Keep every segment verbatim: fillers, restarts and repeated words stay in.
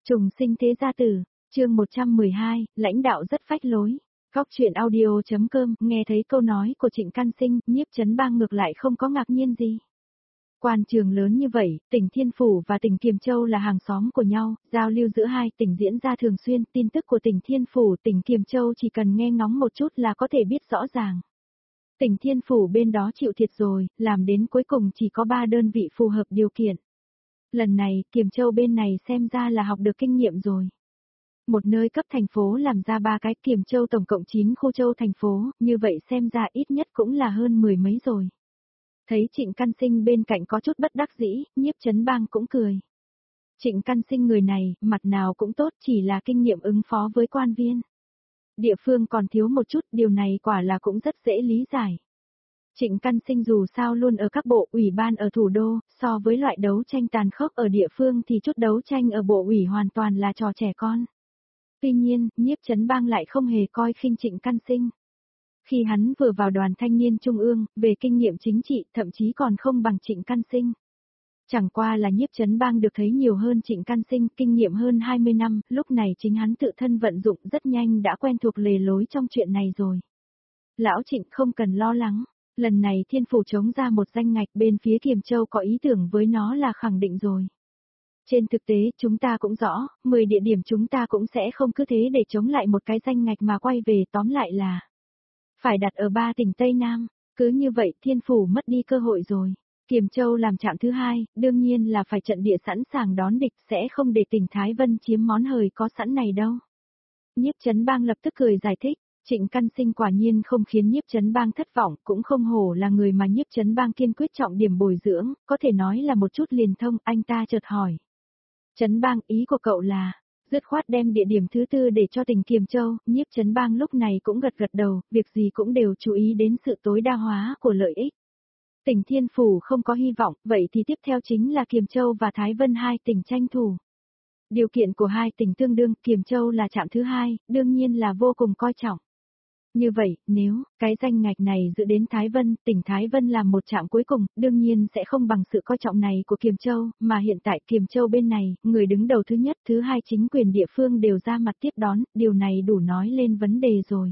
Trùng sinh thế gia tử, chương một trăm mười hai, lãnh đạo rất phách lối. Góc truyện audio.com, nghe thấy câu nói của Trịnh Căn Sinh, Nhiếp Chấn Bang ngược lại không có ngạc nhiên gì. Quan trường lớn như vậy, tỉnh Thiên Phủ và tỉnh Kiềm Châu là hàng xóm của nhau, giao lưu giữa hai tỉnh diễn ra thường xuyên, tin tức của tỉnh Thiên Phủ, tỉnh Kiềm Châu chỉ cần nghe ngóng một chút là có thể biết rõ ràng. Tỉnh Thiên Phủ bên đó chịu thiệt rồi, làm đến cuối cùng chỉ có ba đơn vị phù hợp điều kiện. Lần này, Kiềm Châu bên này xem ra là học được kinh nghiệm rồi. Một nơi cấp thành phố làm ra ba cái, Kiềm Châu tổng cộng chín khu châu thành phố, như vậy xem ra ít nhất cũng là hơn mười mấy rồi. Thấy Trịnh Căn Sinh bên cạnh có chút bất đắc dĩ, Nhiếp Chấn Bang cũng cười. Trịnh Căn Sinh người này, mặt nào cũng tốt, chỉ là kinh nghiệm ứng phó với quan viên. Địa phương còn thiếu một chút, điều này quả là cũng rất dễ lý giải. Trịnh Căn Sinh dù sao luôn ở các bộ ủy ban ở thủ đô, so với loại đấu tranh tàn khốc ở địa phương thì chút đấu tranh ở bộ ủy hoàn toàn là trò trẻ con. Tuy nhiên, Nhiếp Chấn Bang lại không hề coi khinh Trịnh Căn Sinh. Khi hắn vừa vào đoàn thanh niên trung ương, về kinh nghiệm chính trị thậm chí còn không bằng Trịnh Căn Sinh. Chẳng qua là Nhiếp Chấn Bang được thấy nhiều hơn Trịnh Căn Sinh, kinh nghiệm hơn hai mươi năm, lúc này chính hắn tự thân vận dụng rất nhanh đã quen thuộc lề lối trong chuyện này rồi. Lão Trịnh không cần lo lắng, lần này Thiên Phủ chống ra một danh ngạch, bên phía Kiềm Châu có ý tưởng với nó là khẳng định rồi. Trên thực tế chúng ta cũng rõ, mười địa điểm chúng ta cũng sẽ không cứ thế để chống lại một cái danh ngạch mà quay về, tóm lại là phải đặt ở ba tỉnh Tây Nam, cứ như vậy Thiên Phủ mất đi cơ hội rồi. Kiềm Châu làm trạm thứ hai, đương nhiên là phải trận địa sẵn sàng đón địch, sẽ không để tỉnh Thái Vân chiếm món hời có sẵn này đâu. Nhiếp Chấn Bang lập tức cười giải thích, Trịnh Căn Sinh quả nhiên không khiến Nhiếp Chấn Bang thất vọng, cũng không hổ là người mà Nhiếp Chấn Bang kiên quyết trọng điểm bồi dưỡng, có thể nói là một chút liền thông. Anh ta chợt hỏi. Chấn Bang, ý của cậu là dứt khoát đem địa điểm thứ tư để cho tỉnh Kiềm Châu. Nhiếp Chấn Bang lúc này cũng gật gật đầu, việc gì cũng đều chú ý đến sự tối đa hóa của lợi ích. Tỉnh Thiên Phủ không có hy vọng, vậy thì tiếp theo chính là Kiềm Châu và Thái Vân hai tỉnh tranh thủ. Điều kiện của hai tỉnh tương đương, Kiềm Châu là trạm thứ hai, đương nhiên là vô cùng coi trọng. Như vậy, nếu cái danh ngạch này giữ đến Thái Vân, tỉnh Thái Vân làm một trạm cuối cùng, đương nhiên sẽ không bằng sự coi trọng này của Kiềm Châu, mà hiện tại Kiềm Châu bên này, người đứng đầu thứ nhất, thứ hai chính quyền địa phương đều ra mặt tiếp đón, điều này đủ nói lên vấn đề rồi.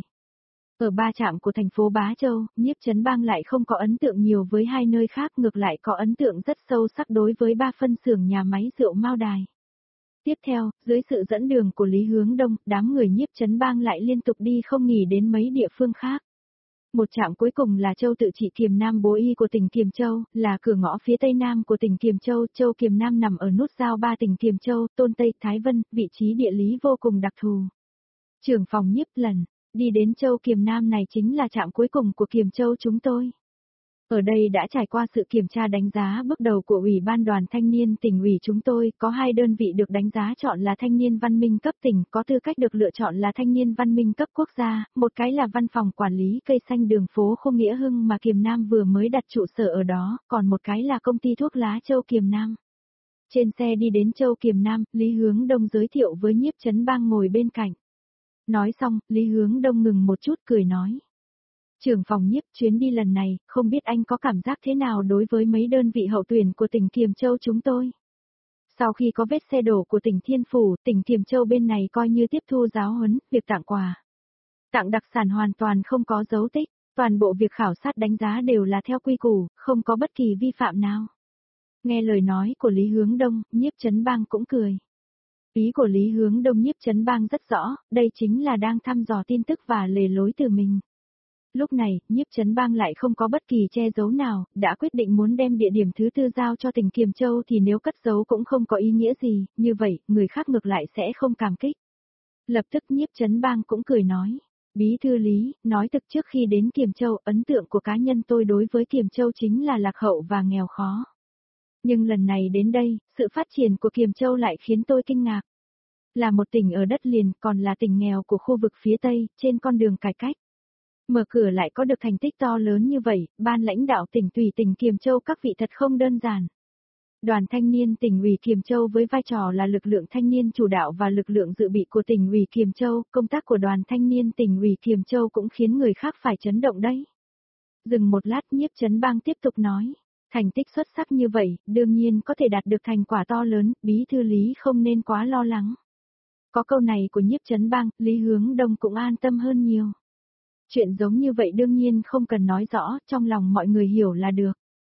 Ở ba trạm của thành phố Bá Châu, Nhiếp Chấn Bang lại không có ấn tượng nhiều với hai nơi khác, ngược lại có ấn tượng rất sâu sắc đối với ba phân xưởng nhà máy rượu Mao Đài. Tiếp theo, dưới sự dẫn đường của Lý Hướng Đông, đám người Nhiếp Chấn Bang lại liên tục đi không nghỉ đến mấy địa phương khác. Một trạm cuối cùng là Châu Tự Trị Kiềm Nam Bố Y của tỉnh Kiềm Châu, là cửa ngõ phía tây nam của tỉnh Kiềm Châu. Châu Kiềm Nam nằm ở nút giao ba tỉnh Kiềm Châu, Tôn Tây, Thái Vân, vị trí địa lý vô cùng đặc thù. Trưởng phòng Nhiếp lần, đi đến Châu Kiềm Nam này chính là trạm cuối cùng của Kiềm Châu chúng tôi. Ở đây đã trải qua sự kiểm tra đánh giá bước đầu của Ủy ban đoàn thanh niên tỉnh ủy chúng tôi, có hai đơn vị được đánh giá chọn là thanh niên văn minh cấp tỉnh, có tư cách được lựa chọn là thanh niên văn minh cấp quốc gia, một cái là văn phòng quản lý cây xanh đường phố Khô Nghĩa Hưng mà Kiềm Nam vừa mới đặt trụ sở ở đó, còn một cái là công ty thuốc lá Châu Kiềm Nam. Trên xe đi đến Châu Kiềm Nam, Lý Hướng Đông giới thiệu với Nhiếp Chấn Bang ngồi bên cạnh. Nói xong, Lý Hướng Đông ngừng một chút cười nói. Trưởng phòng Nhiếp, chuyến đi lần này, không biết anh có cảm giác thế nào đối với mấy đơn vị hậu tuyển của tỉnh Kiềm Châu chúng tôi? Sau khi có vết xe đổ của tỉnh Thiên Phủ, tỉnh Kiềm Châu bên này coi như tiếp thu giáo huấn, việc tặng quà, tặng đặc sản hoàn toàn không có dấu tích, toàn bộ việc khảo sát đánh giá đều là theo quy củ, không có bất kỳ vi phạm nào. Nghe lời nói của Lý Hướng Đông, Nhiếp Chấn Bang cũng cười. Ý của Lý Hướng Đông Nhiếp Chấn Bang rất rõ, đây chính là đang thăm dò tin tức và lề lối từ mình. Lúc này, Nhiếp Chấn Bang lại không có bất kỳ che giấu nào, đã quyết định muốn đem địa điểm thứ tư giao cho tỉnh Kiềm Châu thì nếu cất giấu cũng không có ý nghĩa gì, như vậy, người khác ngược lại sẽ không cảm kích. Lập tức Nhiếp Chấn Bang cũng cười nói, Bí thư Lý, nói thực trước khi đến Kiềm Châu, ấn tượng của cá nhân tôi đối với Kiềm Châu chính là lạc hậu và nghèo khó. Nhưng lần này đến đây, sự phát triển của Kiềm Châu lại khiến tôi kinh ngạc. Là một tỉnh ở đất liền, còn là tỉnh nghèo của khu vực phía Tây, trên con đường cải cách. Mở cửa lại có được thành tích to lớn như vậy, ban lãnh đạo tỉnh tùy tỉnh Kiềm Châu các vị thật không đơn giản. Đoàn thanh niên tỉnh ủy Kiềm Châu với vai trò là lực lượng thanh niên chủ đạo và lực lượng dự bị của tỉnh ủy Kiềm Châu, công tác của đoàn thanh niên tỉnh ủy Kiềm Châu cũng khiến người khác phải chấn động đấy. Dừng một lát Nhiếp Chấn Bang tiếp tục nói, thành tích xuất sắc như vậy, đương nhiên có thể đạt được thành quả to lớn, Bí thư Lý không nên quá lo lắng. Có câu này của Nhiếp Chấn Bang, Lý Hướng Đông cũng an tâm hơn nhiều. Chuyện giống như vậy đương nhiên không cần nói rõ, trong lòng mọi người hiểu là được.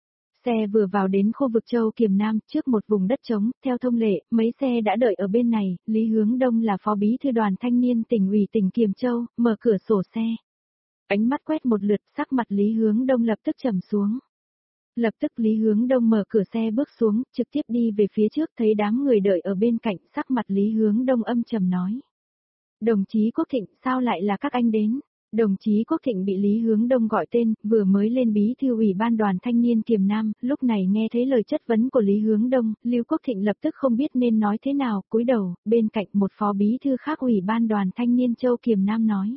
Xe vừa vào đến khu vực Châu Kiềm Nam, trước một vùng đất trống, theo thông lệ, mấy xe đã đợi ở bên này, Lý Hướng Đông là phó bí thư đoàn thanh niên tỉnh ủy tỉnh Kiềm Châu, mở cửa sổ xe. Ánh mắt quét một lượt, sắc mặt Lý Hướng Đông lập tức trầm xuống. Lập tức Lý Hướng Đông mở cửa xe bước xuống, trực tiếp đi về phía trước, thấy đám người đợi ở bên cạnh, sắc mặt Lý Hướng Đông âm trầm nói. Đồng chí Quốc Thịnh, sao lại là các anh đến? Đồng chí Quốc Thịnh bị Lý Hướng Đông gọi tên, vừa mới lên bí thư ủy ban đoàn thanh niên Kiềm Nam, lúc này nghe thấy lời chất vấn của Lý Hướng Đông, Lưu Quốc Thịnh lập tức không biết nên nói thế nào, cúi đầu, bên cạnh một phó bí thư khác ủy ban đoàn thanh niên Châu Kiềm Nam nói.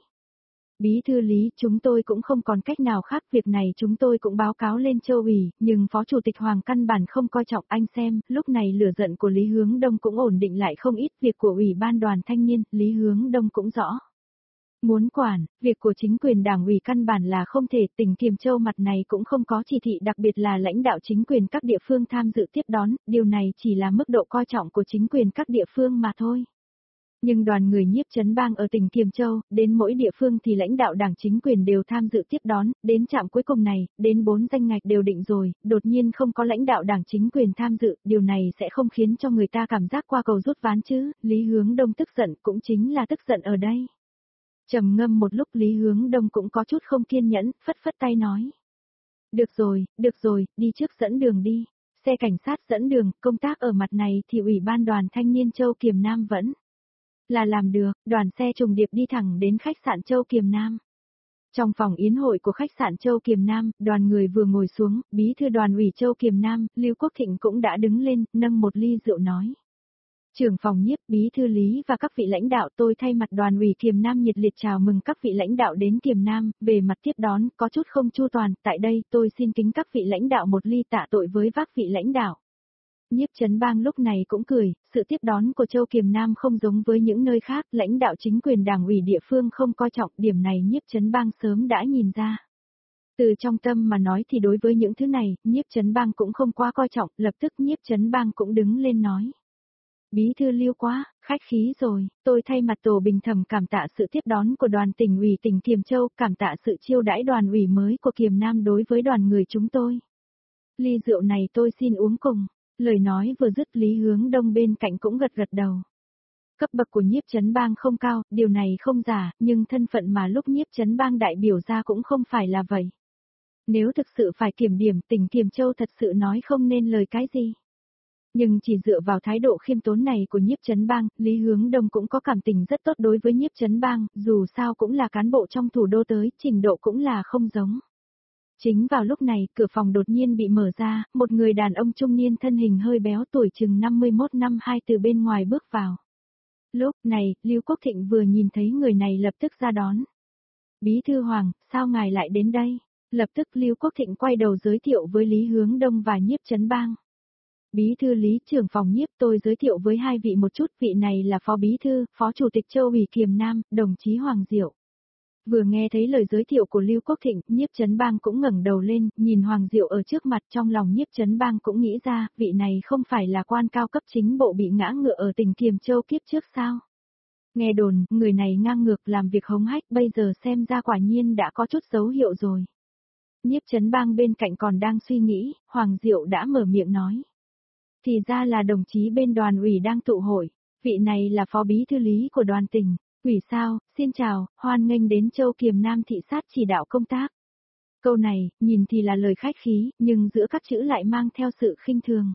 Bí thư Lý, chúng tôi cũng không còn cách nào khác, việc này chúng tôi cũng báo cáo lên Châu ủy, nhưng phó chủ tịch Hoàng căn bản không coi trọng, anh xem, lúc này lửa giận của Lý Hướng Đông cũng ổn định lại không ít, việc của ủy ban đoàn thanh niên, Lý Hướng Đông cũng rõ. Muốn quản, việc của chính quyền đảng ủy căn bản là không thể, tỉnh Kiềm Châu mặt này cũng không có chỉ thị, đặc biệt là lãnh đạo chính quyền các địa phương tham dự tiếp đón, điều này chỉ là mức độ coi trọng của chính quyền các địa phương mà thôi. Nhưng đoàn người Nhiếp Chấn Bang ở tỉnh Kiềm Châu, đến mỗi địa phương thì lãnh đạo đảng chính quyền đều tham dự tiếp đón, đến trạm cuối cùng này, đến bốn danh ngạch đều định rồi, đột nhiên không có lãnh đạo đảng chính quyền tham dự, điều này sẽ không khiến cho người ta cảm giác qua cầu rút ván chứ, Lý Hướng Đông tức giận cũng chính là tức giận ở đây. Trầm ngâm một lúc Lý Hướng Đông cũng có chút không kiên nhẫn, phất phất tay nói. Được rồi, được rồi, đi trước dẫn đường đi, xe cảnh sát dẫn đường, công tác ở mặt này thì ủy ban đoàn thanh niên Châu Kiềm Nam vẫn là làm được, đoàn xe trùng điệp đi thẳng đến khách sạn Châu Kiềm Nam. Trong phòng yến hội của khách sạn Châu Kiềm Nam, đoàn người vừa ngồi xuống, bí thư đoàn ủy Châu Kiềm Nam, Lưu Quốc Thịnh cũng đã đứng lên, nâng một ly rượu nói. Trưởng phòng Nhiếp, bí thư Lý và các vị lãnh đạo, tôi thay mặt đoàn ủy Kiềm Nam nhiệt liệt chào mừng các vị lãnh đạo đến Kiềm Nam, về mặt tiếp đón, có chút không chu toàn, tại đây tôi xin kính các vị lãnh đạo một ly tạ tội với các vị lãnh đạo. Nhiếp Chấn Bang lúc này cũng cười, sự tiếp đón của Châu Kiềm Nam không giống với những nơi khác, lãnh đạo chính quyền đảng ủy địa phương không coi trọng, điểm này Nhiếp Chấn Bang sớm đã nhìn ra. Từ trong tâm mà nói thì đối với những thứ này, Nhiếp Chấn Bang cũng không quá coi trọng, lập tức Nhiếp Chấn Bang cũng đứng lên nói. Bí thư Lưu quá, khách khí rồi, tôi thay mặt tổ bình thẩm cảm tạ sự tiếp đón của đoàn tỉnh ủy tỉnh Kiềm Châu, cảm tạ sự chiêu đãi đoàn ủy mới của Kiềm Nam đối với đoàn người chúng tôi. Ly rượu này tôi xin uống cùng. Lời nói vừa dứt Lý Hướng Đông bên cạnh cũng gật gật đầu. Cấp bậc của Nhiếp Chấn Bang không cao, điều này không giả, nhưng thân phận mà lúc Nhiếp Chấn Bang đại biểu ra cũng không phải là vậy. Nếu thực sự phải kiểm điểm, tỉnh Kiềm Châu thật sự nói không nên lời cái gì. Nhưng chỉ dựa vào thái độ khiêm tốn này của Nhiếp Chấn Bang, Lý Hướng Đông cũng có cảm tình rất tốt đối với Nhiếp Chấn Bang, dù sao cũng là cán bộ trong thủ đô tới, trình độ cũng là không giống. Chính vào lúc này, cửa phòng đột nhiên bị mở ra, một người đàn ông trung niên thân hình hơi béo tuổi chừng năm mươi mốt năm hai từ bên ngoài bước vào. Lúc này, Lưu Quốc Thịnh vừa nhìn thấy người này lập tức ra đón. Bí thư Hoàng, sao ngài lại đến đây? Lập tức Lưu Quốc Thịnh quay đầu giới thiệu với Lý Hướng Đông và Nhiếp Chấn Bang. Bí thư Lý, trưởng phòng Nhiếp, tôi giới thiệu với hai vị một chút, vị này là phó bí thư, phó chủ tịch Châu ủy Kiềm Nam, đồng chí Hoàng Diệu. Vừa nghe thấy lời giới thiệu của Lưu Quốc Thịnh, Nhiếp Chấn Bang cũng ngẩng đầu lên, nhìn Hoàng Diệu ở trước mặt, trong lòng Nhiếp Chấn Bang cũng nghĩ ra, vị này không phải là quan cao cấp chính bộ bị ngã ngựa ở tỉnh Kiềm Châu kiếp trước sao? Nghe đồn, người này ngang ngược làm việc hống hách, bây giờ xem ra quả nhiên đã có chút dấu hiệu rồi. Nhiếp Chấn Bang bên cạnh còn đang suy nghĩ, Hoàng Diệu đã mở miệng nói. Thì ra là đồng chí bên đoàn ủy đang tụ hội, vị này là phó bí thư Lý của đoàn tỉnh. Ủy sao, xin chào, hoan nghênh đến Châu Kiềm Nam thị sát chỉ đạo công tác. Câu này, nhìn thì là lời khách khí, nhưng giữa các chữ lại mang theo sự khinh thường.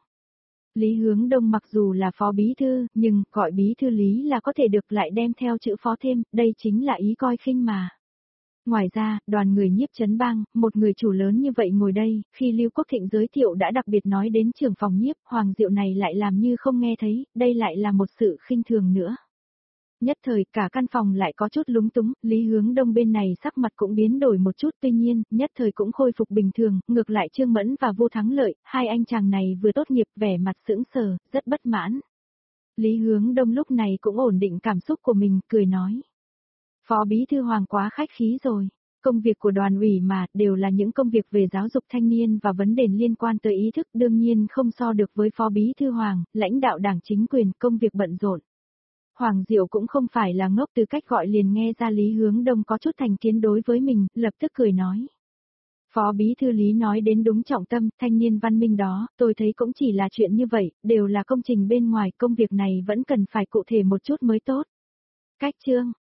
Lý Hướng Đông mặc dù là phó bí thư, nhưng gọi bí thư Lý là có thể được lại đem theo chữ phó thêm, đây chính là ý coi khinh mà. Ngoài ra, đoàn người Nhiếp Chấn Bang, một người chủ lớn như vậy ngồi đây, khi Lưu Quốc Thịnh giới thiệu đã đặc biệt nói đến trưởng phòng Nhiếp, Hoàng Diệu này lại làm như không nghe thấy, đây lại là một sự khinh thường nữa. Nhất thời cả căn phòng lại có chút lúng túng, Lý Hướng Đông bên này sắc mặt cũng biến đổi một chút, tuy nhiên, nhất thời cũng khôi phục bình thường, ngược lại Trương Mẫn và Vô Thắng Lợi, hai anh chàng này vừa tốt nghiệp vẻ mặt sững sờ, rất bất mãn. Lý Hướng Đông lúc này cũng ổn định cảm xúc của mình, cười nói. Phó bí thư Hoàng quá khách khí rồi. Công việc của đoàn ủy mà, đều là những công việc về giáo dục thanh niên và vấn đề liên quan tới ý thức, đương nhiên không so được với phó bí thư Hoàng, lãnh đạo đảng chính quyền, công việc bận rộn. Hoàng Diệu cũng không phải là ngốc, từ cách gọi liền nghe ra Lý Hướng Đông có chút thành kiến đối với mình, lập tức cười nói. Phó bí thư Lý nói đến đúng trọng tâm, thanh niên văn minh đó, tôi thấy cũng chỉ là chuyện như vậy, đều là công trình bên ngoài, công việc này vẫn cần phải cụ thể một chút mới tốt. Cách chương